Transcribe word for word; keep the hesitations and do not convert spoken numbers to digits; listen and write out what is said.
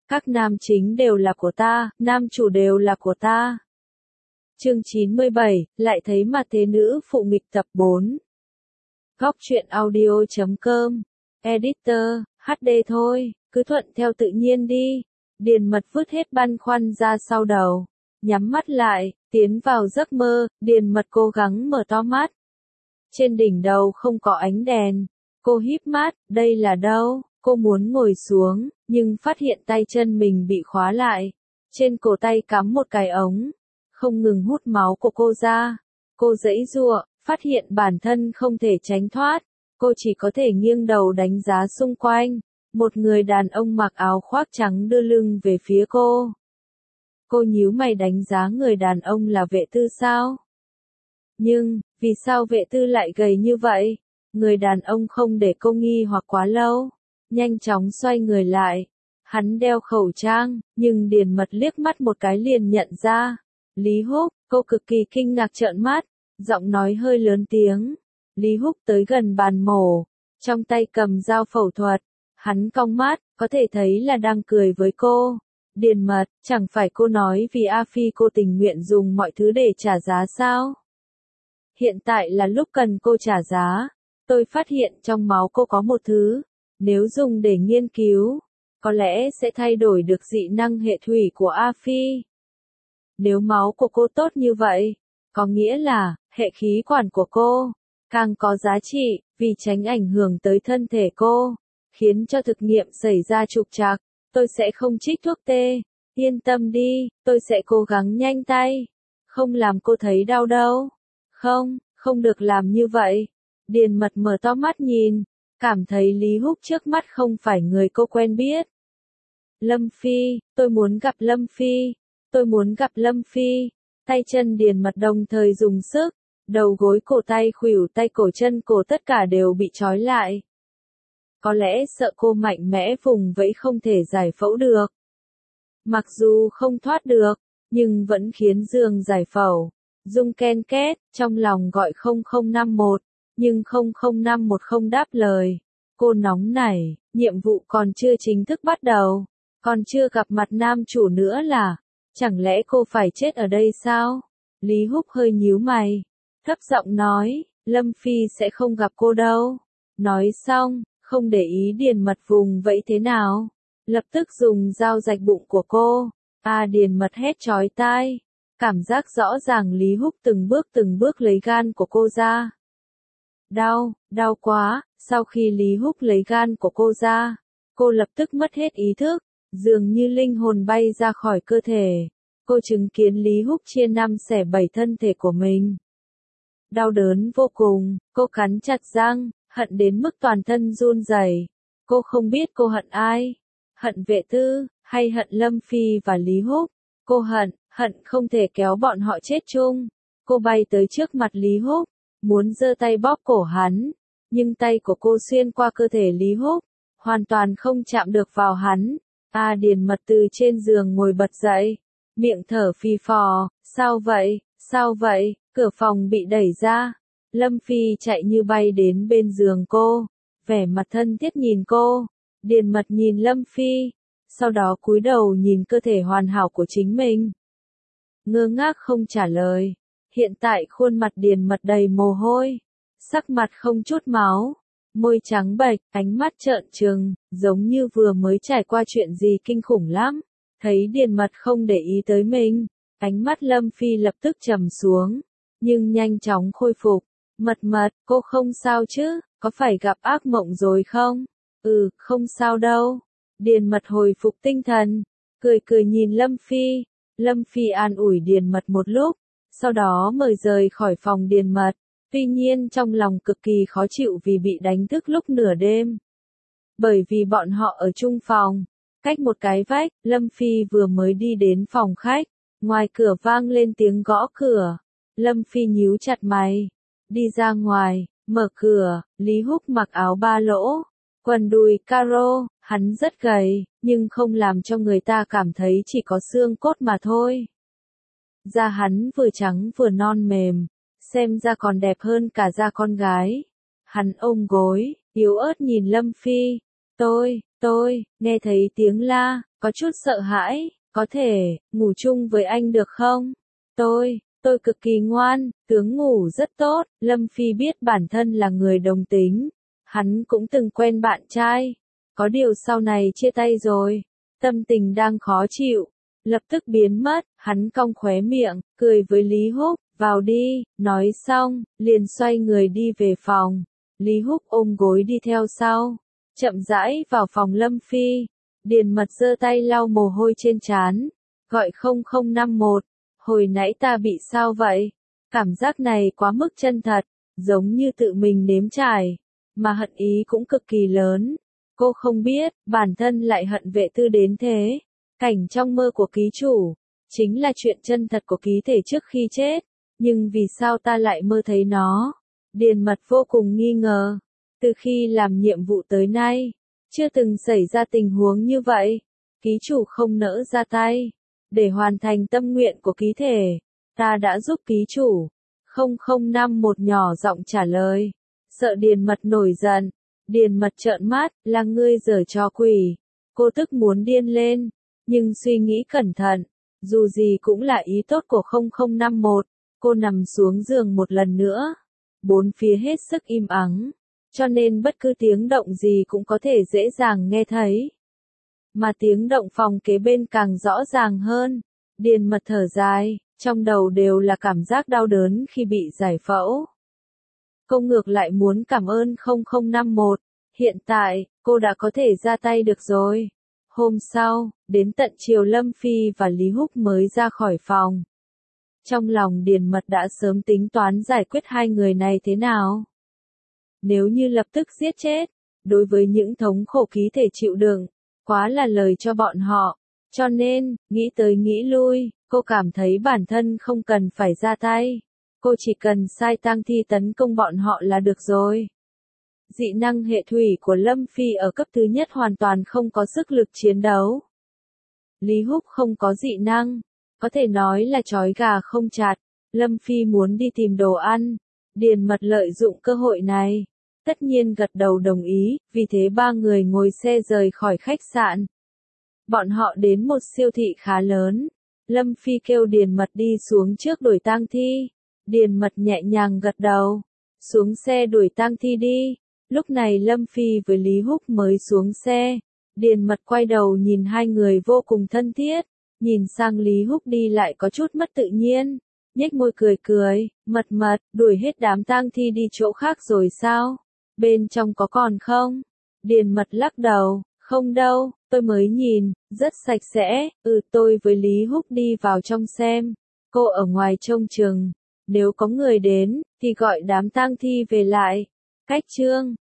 Các nam chính đều là của ta, nam chủ đều là của ta. Chương chín mươi bảy, lại thấy mặt thế nữ phụ nghịch tập bốn. Góc truyện audio chấm com. Editor, hát đê thôi, cứ thuận theo tự nhiên đi. Điền Mật vứt hết băn khoăn ra sau đầu. Nhắm mắt lại, tiến vào giấc mơ, Điền Mật cố gắng mở to mắt. Trên đỉnh đầu không có ánh đèn. Cô híp mắt, đây là đâu? Cô muốn ngồi xuống, nhưng phát hiện tay chân mình bị khóa lại. Trên cổ tay cắm một cái ống, không ngừng hút máu của cô ra. Cô giãy giụa, phát hiện bản thân không thể tránh thoát. Cô chỉ có thể nghiêng đầu đánh giá xung quanh. Một người đàn ông mặc áo khoác trắng đưa lưng về phía cô. Cô nhíu mày đánh giá người đàn ông là Vệ Tư sao? Nhưng, vì sao Vệ Tư lại gầy như vậy? Người đàn ông không để cô nghi hoặc quá lâu. Nhanh chóng xoay người lại. Hắn đeo khẩu trang, nhưng Điền Mật liếc mắt một cái liền nhận ra. Lý Húc, cô cực kỳ kinh ngạc trợn mắt, giọng nói hơi lớn tiếng. Lý Húc tới gần bàn mổ, trong tay cầm dao phẫu thuật. Hắn cong mắt, có thể thấy là đang cười với cô. Điền Mật, chẳng phải cô nói vì A Phi cô tình nguyện dùng mọi thứ để trả giá sao? Hiện tại là lúc cần cô trả giá. Tôi phát hiện trong máu cô có một thứ, nếu dùng để nghiên cứu, có lẽ sẽ thay đổi được dị năng hệ thủy của A Phi. Nếu máu của cô tốt như vậy, có nghĩa là, hệ khí quản của cô, càng có giá trị, vì tránh ảnh hưởng tới thân thể cô, khiến cho thực nghiệm xảy ra trục trặc. Tôi sẽ không trích thuốc tê, yên tâm đi, tôi sẽ cố gắng nhanh tay, không làm cô thấy đau đâu. Không, không được làm như vậy. Điền Mật mở to mắt nhìn, cảm thấy Lý Húc trước mắt không phải người cô quen biết. Lâm Phi, tôi muốn gặp Lâm Phi, tôi muốn gặp Lâm Phi. Tay chân Điền Mật đồng thời dùng sức, đầu gối cổ tay khuỷu tay cổ chân cổ tất cả đều bị trói lại. Có lẽ sợ cô mạnh mẽ vùng vẫy không thể giải phẫu được. Mặc dù không thoát được, nhưng vẫn khiến giường giải phẫu. Rung ken két, trong lòng gọi không không năm một, nhưng không không năm một không đáp lời. Cô nóng nảy, nhiệm vụ còn chưa chính thức bắt đầu, còn chưa gặp mặt nam chủ nữa là, chẳng lẽ cô phải chết ở đây sao? Lý Húc hơi nhíu mày, thấp giọng nói, Lâm Phi sẽ không gặp cô đâu. Nói xong, không để ý Điền Mật vùng vẫy thế nào, lập tức dùng dao rạch bụng của cô. À Điền Mật hét chói tai, cảm giác rõ ràng Lý Húc từng bước từng bước lấy gan của cô ra. Đau, đau quá, sau khi Lý Húc lấy gan của cô ra, cô lập tức mất hết ý thức, dường như linh hồn bay ra khỏi cơ thể. Cô chứng kiến Lý Húc chia năm xẻ bảy thân thể của mình. Đau đớn vô cùng, cô cắn chặt răng, hận đến mức toàn thân run rẩy. Cô không biết cô hận ai, hận Vệ Tư, hay hận Lâm Phi và Lý Húc. Cô hận, hận không thể kéo bọn họ chết chung. Cô bay tới trước mặt Lý Húc, muốn giơ tay bóp cổ hắn, nhưng tay của cô xuyên qua cơ thể Lý Húc, hoàn toàn không chạm được vào hắn. A Điền Mật từ trên giường ngồi bật dậy, miệng thở phì phò, sao vậy, sao vậy, cửa phòng bị đẩy ra. Lâm Phi chạy như bay đến bên giường cô, vẻ mặt thân thiết nhìn cô. Điền Mật nhìn Lâm Phi, sau đó cúi đầu nhìn cơ thể hoàn hảo của chính mình. Ngơ ngác không trả lời. Hiện tại khuôn mặt Điền Mật đầy mồ hôi, sắc mặt không chút máu, môi trắng bệch, ánh mắt trợn trừng, giống như vừa mới trải qua chuyện gì kinh khủng lắm. Thấy Điền Mật không để ý tới mình, ánh mắt Lâm Phi lập tức trầm xuống, nhưng nhanh chóng khôi phục. Mật Mật, cô không sao chứ, có phải gặp ác mộng rồi không? Ừ, không sao đâu. Điền Mật hồi phục tinh thần, cười cười nhìn Lâm Phi. Lâm Phi an ủi Điền Mật một lúc, sau đó mời rời khỏi phòng Điền Mật. Tuy nhiên trong lòng cực kỳ khó chịu vì bị đánh thức lúc nửa đêm. Bởi vì bọn họ ở chung phòng, cách một cái vách. Lâm Phi vừa mới đi đến phòng khách, ngoài cửa vang lên tiếng gõ cửa. Lâm Phi nhíu chặt mày, đi ra ngoài, mở cửa. Lý Húc mặc áo ba lỗ, quần đùi caro, hắn rất gầy, nhưng không làm cho người ta cảm thấy chỉ có xương cốt mà thôi. Da hắn vừa trắng vừa non mềm, xem ra còn đẹp hơn cả da con gái. Hắn ôm gối, yếu ớt nhìn Lâm Phi, Tôi, tôi, nghe thấy tiếng la, có chút sợ hãi, có thể, ngủ chung với anh được không? Tôi, tôi cực kỳ ngoan, tướng ngủ rất tốt, Lâm Phi biết bản thân là người đồng tính. Hắn cũng từng quen bạn trai. Có điều sau này chia tay rồi. Tâm tình đang khó chịu. Lập tức biến mất, hắn cong khóe miệng, cười với Lý Húc, vào đi, nói xong, liền xoay người đi về phòng. Lý Húc ôm gối đi theo sau. Chậm rãi vào phòng Lâm Phi. Điền Mật giơ tay lau mồ hôi trên trán. Gọi không không năm một. Hồi nãy ta bị sao vậy? Cảm giác này quá mức chân thật, giống như tự mình nếm trải, mà hận ý cũng cực kỳ lớn. Cô không biết, bản thân lại hận vệ tư đến thế. Cảnh trong mơ của ký chủ, chính là chuyện chân thật của ký thể trước khi chết. Nhưng vì sao ta lại mơ thấy nó? Điền Mật vô cùng nghi ngờ. Từ khi làm nhiệm vụ tới nay, chưa từng xảy ra tình huống như vậy. Ký chủ không nỡ ra tay. Để hoàn thành tâm nguyện của ký thể, ta đã giúp ký chủ. không không năm một nhỏ giọng trả lời. Sợ Điền Mật nổi giận. Điền Mật trợn mắt, là ngươi giở trò quỷ. Cô tức muốn điên lên. Nhưng suy nghĩ cẩn thận. Dù gì cũng là ý tốt của không không năm một. Cô nằm xuống giường một lần nữa. Bốn phía hết sức im ắng. Cho nên bất cứ tiếng động gì cũng có thể dễ dàng nghe thấy. Mà tiếng động phòng kế bên càng rõ ràng hơn. Điền Mật thở dài, trong đầu đều là cảm giác đau đớn khi bị giải phẫu. Cô ngược lại muốn cảm ơn không không năm một. Hiện tại, cô đã có thể ra tay được rồi. Hôm sau, đến tận chiều Lâm Phi và Lý Húc mới ra khỏi phòng. Trong lòng Điền Mật đã sớm tính toán giải quyết hai người này thế nào. Nếu như lập tức giết chết, đối với những thống khổ ký thể chịu đựng, quá là lời cho bọn họ. Cho nên, nghĩ tới nghĩ lui, cô cảm thấy bản thân không cần phải ra tay. Cô chỉ cần sai tang thi tấn công bọn họ là được rồi. Dị năng hệ thủy của Lâm Phi ở cấp thứ nhất hoàn toàn không có sức lực chiến đấu. Lý Húc không có dị năng, có thể nói là trói gà không chặt. Lâm Phi muốn đi tìm đồ ăn. Điền Mật lợi dụng cơ hội này. Tất nhiên gật đầu đồng ý, vì thế ba người ngồi xe rời khỏi khách sạn. Bọn họ đến một siêu thị khá lớn. Lâm Phi kêu Điền Mật đi xuống trước đuổi tang thi. Điền Mật nhẹ nhàng gật đầu. Xuống xe đuổi tang thi đi. Lúc này Lâm Phi với Lý Húc mới xuống xe. Điền Mật quay đầu nhìn hai người vô cùng thân thiết. Nhìn sang Lý Húc đi lại có chút mất tự nhiên. Nhếch môi cười cười, Mật Mật, đuổi hết đám tang thi đi chỗ khác rồi sao? Bên trong có còn không? Điền Mật lắc đầu, không đâu, tôi mới nhìn, rất sạch sẽ. Ừ, tôi với Lý Húc đi vào trong xem. Cô ở ngoài trông chừng. Nếu có người đến, thì gọi đám tang thi về lại. Cách chương